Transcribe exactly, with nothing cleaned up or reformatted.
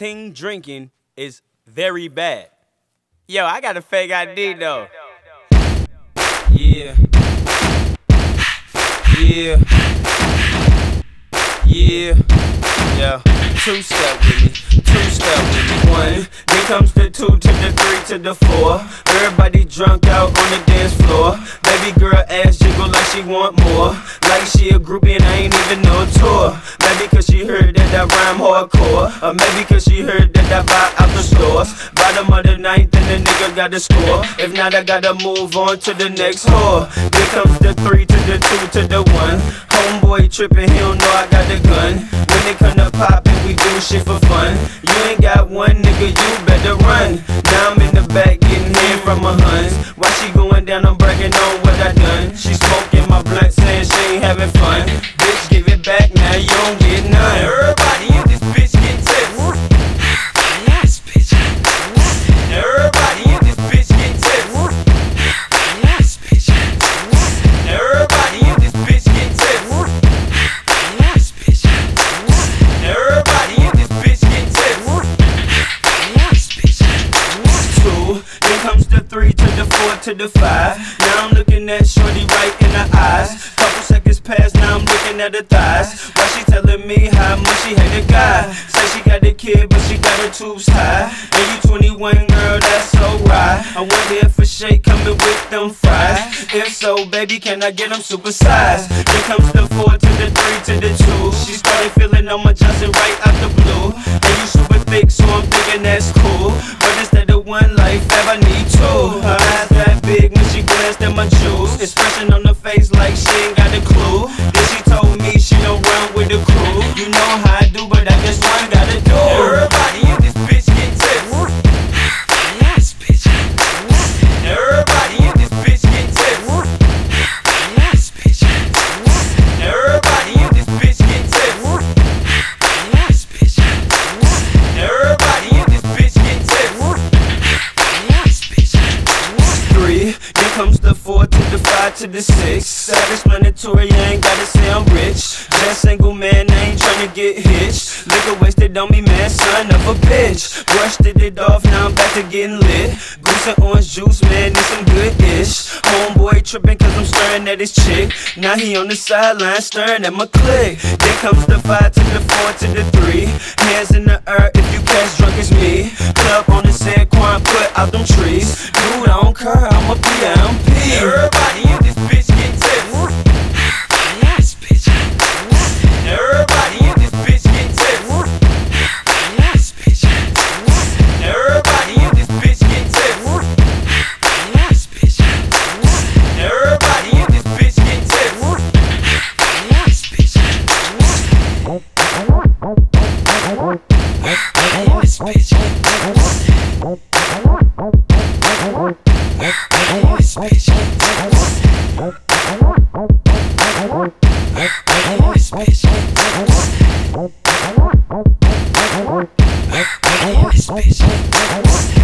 teen drinking is very bad. Yo, I got a fake I D though. Yeah. Yeah. Yeah. Yeah. Two step with me. Two step with me. One. Then comes the two to the three to the four. Everybody drunk out on the dance floor. Baby girl ass jiggle like she want more. Like she a groupie and I ain't even no tour. Maybe cause she heard that I rhyme hardcore. Or maybe cause she heard that I buy out the stores. Bottom of the ninth and the nigga got the score. If not, I gotta move on to the next whore. Then comes the three to the two to the one. Homeboy trippin', he don't know I got the gun. When it come to poppin', we do shit for fun. You ain't got one nigga, you better run. Now I'm in the back getting head from my huns. While she going down, I'm bragging on what I done. She smoking my blunt, saying she ain't having fun. Bitch, give it back, now you don't get none. Everybody in this bitch get tips. Yes, bitch. Everybody in this bitch get tips. Yes, bitch. Everybody in this bitch get tips. Yes, bitch. Everybody in this bitch get tips. Yes, bitch. Two, then comes the three to the four to the five. Now I'm looking at shorty right in the eyes. Couple seconds pass, now I'm looking at her thighs. While she telling me how much she hate a guy. Say she got a kid, but she got her tubes high. And you twenty-one, girl, that's so right. I wonder if a shake coming with them fries. If so, baby, can I get them supersized? Then comes the four to the three to the two. She started feeling on my Johnson right out the blue. And you super thick, so I'm thinking that's cool. But instead of one life, I need two. Her eyes that big when she glanced at my jewels. Expression on her face like she ain't got a clue. Then she told me she don't run with the crew. You know how I do, but I just one gotta do. Everybody in this bitch get tips. Yes, bitch. Everybody in this bitch get tips. Yes, bitch. Everybody in this bitch get tips. Yes, bitch. Everybody in this bitch get tips. Yes, bitch. Three, then comes the four to the five to the six. Self-explanatory, I ain't gotta say I'm rich. Just single man, I ain't tryna get hitched. Liquor wasted on me, man, son of a bitch. Brushed it off, now I'm back to getting lit. Goose and orange juice, man, it's some good-ish. Homeboy trippin' cause I'm staring at his chick. Now he on the sideline staring at my clique. Then comes the five to the four to the three. Hands in the air if you catch drunk as me. Club on the San Juan, put out them trees. Dude, I don't care, I'm a P M P. Everybody in this bitch get tips. Yes, bitch. Everybody in this bitch get tips. Yes, bitch. Everybody in this bitch get tips. Yes, bitch. Everybody in this bitch get tips. Yes, bitch. Yes, bitch. Yes, bitch. Yes, bitch.